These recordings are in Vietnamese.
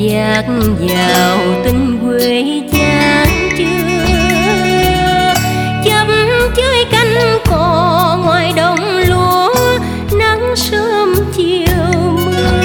dạt vào tình quê chán chưa, chấm chơi canh cò ngoài đồng lúa, nắng sớm chiều mưa.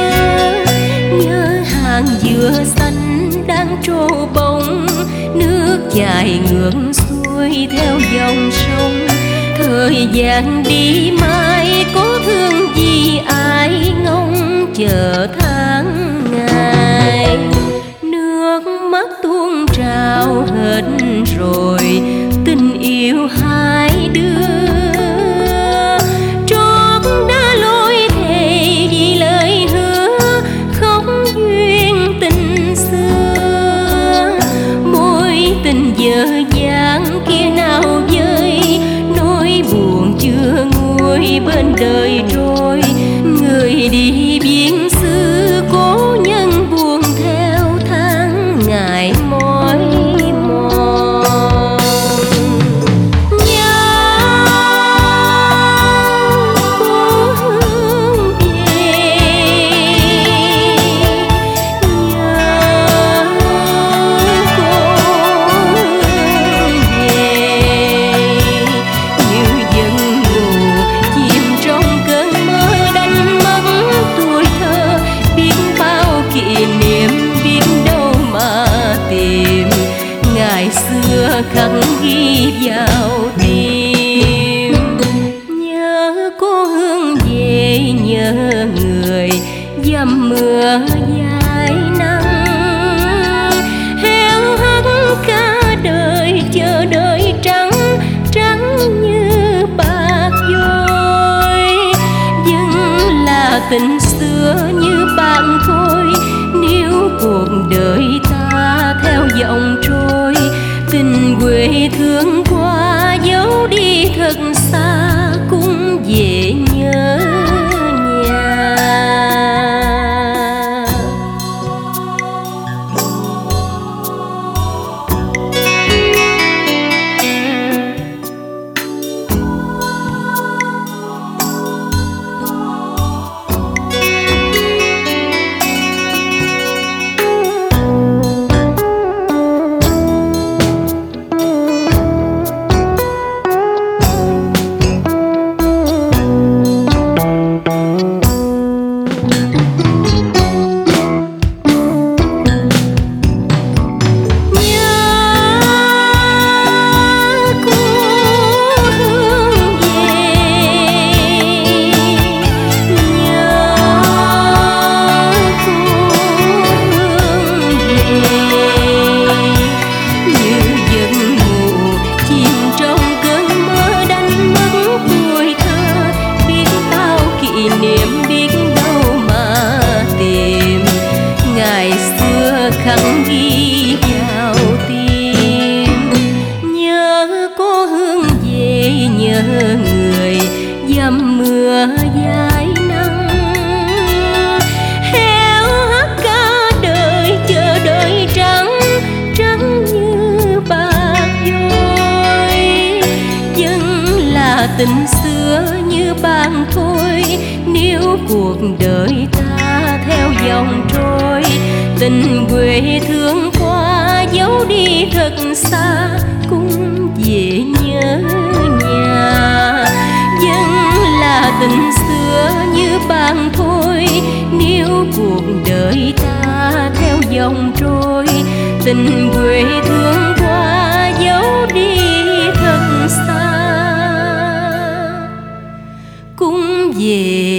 Nhớ hàng dừa xanh đang trổ bông, nước chảy ngược xuôi theo dòng sông. Thời gian đi mãi có thương gì ai, ngóng chờ tháng ngày. Nước mắt tuôn trào hết rồi tình yêu hai đứa, trót đã lối thề vì lời hứa, không duyên tình xưa. Mối tình dở dang kia nào vơi, nỗi buồn chưa nguôi bên đời trôi. Người đi biên xứ cố nhân buồn theo tháng ngày mỏi mòn. Nhớ cố hương về, nhớ cố hương về, như giấc ngủ chìm trong cơn mơ đánh mất tuổi thơ. Biết bao kỷ niệm biết đâu mà tìm, ngày xưa khắc ghi vào tim. Nhớ cô hương về, nhớ người dầm mưa dài nắng, héo hắt cả đời chờ đợi trắng, trắng như bạc vôi. Nhưng là tình xưa như bạn thôi, nếu cuộc đời ta theo dòng trôi. Tình quê thương qua dấu đi thật xa, cũng về nhớ nhà. Khắc ghi vào tim. Nhớ cô hương về, nhớ người dầm mưa dài nắng, héo hắt cả đời chờ đợi trắng, trắng như bạc vôi. Vẫn là tình xưa như bạn thôi, nếu cuộc đời ta theo dòng trôi. Tình quê thương qua dấu đi thật xa, cũng về nhớ nhà. Vẫn là tình xưa như bạn thôi, nếu cuộc đời ta theo dòng trôi. Tình quê thương qua dấu đi thật xa, cũng về